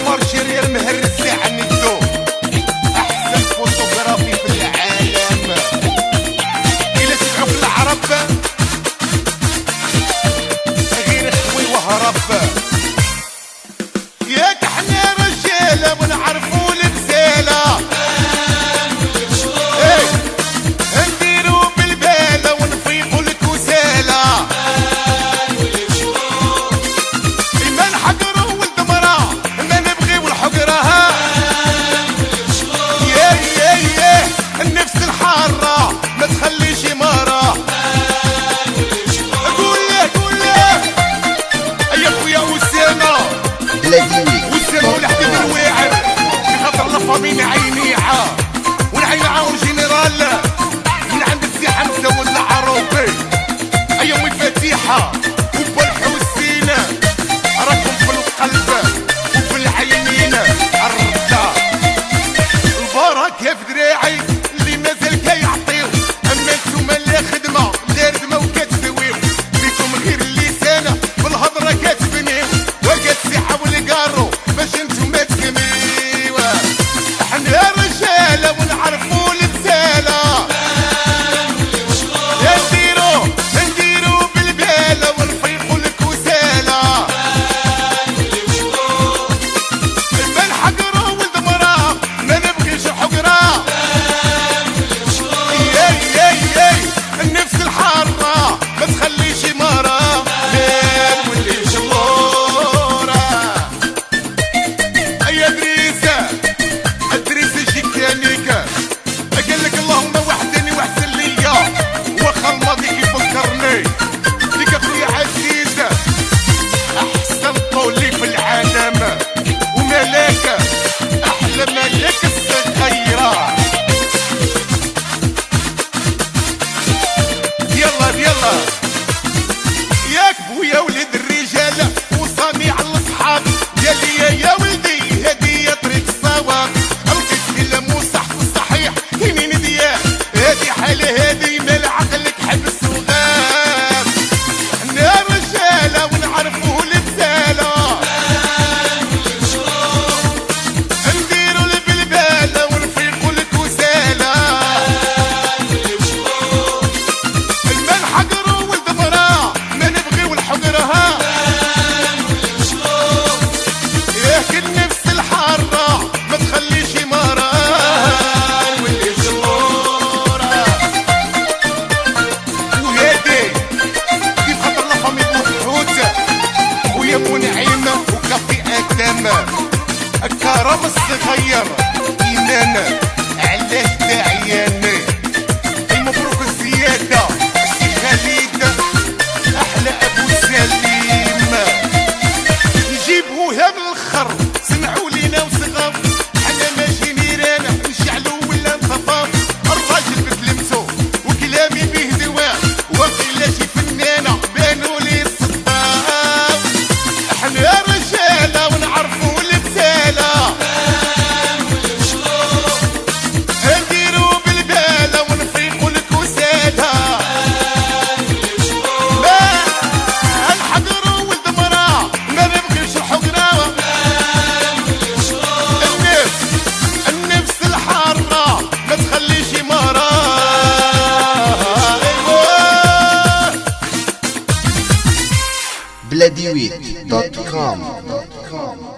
عمر شرير مهرس عن الذوق، احسن فوتوغرافي في العالم. الى تسعوا في العرب غير خوي وهرب. ياك احنا رجاله ونعرفوا البساله، نديروا بالباله ونفيقوا الكساله. ما نحقروا ولد مرا ما نبغيو الحقرها. يا النفس الحاره ما تخليش مرة. قول له يا خويا اسامه واسامه والحبيب الواعر، بخاطر لفامين عينيعه ونعينعه وجنرال من عند السي حمزه والعروبي. ايا امي فتيحه وبالحسين راكم في القلب وفي العينين الرده. البركه في دراعي اللي مازال كيعطيو، اما نتوما لا خدمه لا ردمه وكتسويو. فيكم غير اللسانه بالهضره كتبنيو، وكتسيحه والقارو باش نتوما تكميو. احنا رجاله ونعرفوا البساله، نديرو بالباله ونفيقوا الكساله. ما نحقروا ولد مرا ما نبغيش حقره. النفس الحاره ما تخليش مرة نولي شلوره. يا دريسه شكانيك قالك اللهم وحدني واحسن ليا، واخا الماضي كيفكرني ليك اخويا عزيزه. احسن طولي في العالم وملاك احلى ملاك الصغيره. يلا ياك بويا ولد الرجال وصانع الاصحاب، قال يا ولدي هديه طريق الصواب. لقيت كلام وصح والصحيح يمين دياه، هادي حاله هادي مال عقلك حبس وغاب. احنا رجاله ونعرفوا البساله، نديروا البلباله ونفيقوا الكساله. ما نحقروا ولد مرا ما نبغيو الحقرها. ياك النفس الحاره ما تخليش مرة نولي شلوره. وهادي كيف خاطر لفامي بوحوت ويا بو نعيمه وكافي ادم. الكرم الصغير ايمان علاش داعياني. مبروك الزياده السي خالد احلى ابو سليم. نجيبوها من الاخر سمعوا لينا وصغار، حنا ماشي نيران نشعلو ولا نطفى. الراجل بكلمتو وكلامي به دواء، وقيلا شي فنانه بانوا لي الصداع. احنا رجاله ونعرفوا البساله، نديرو بالباله ونفيقوا الكساله. ما نحقروا ولد مرا ما نبغيش الحقره. النفس الحاره ما تخليش مرة. بلاديويت.com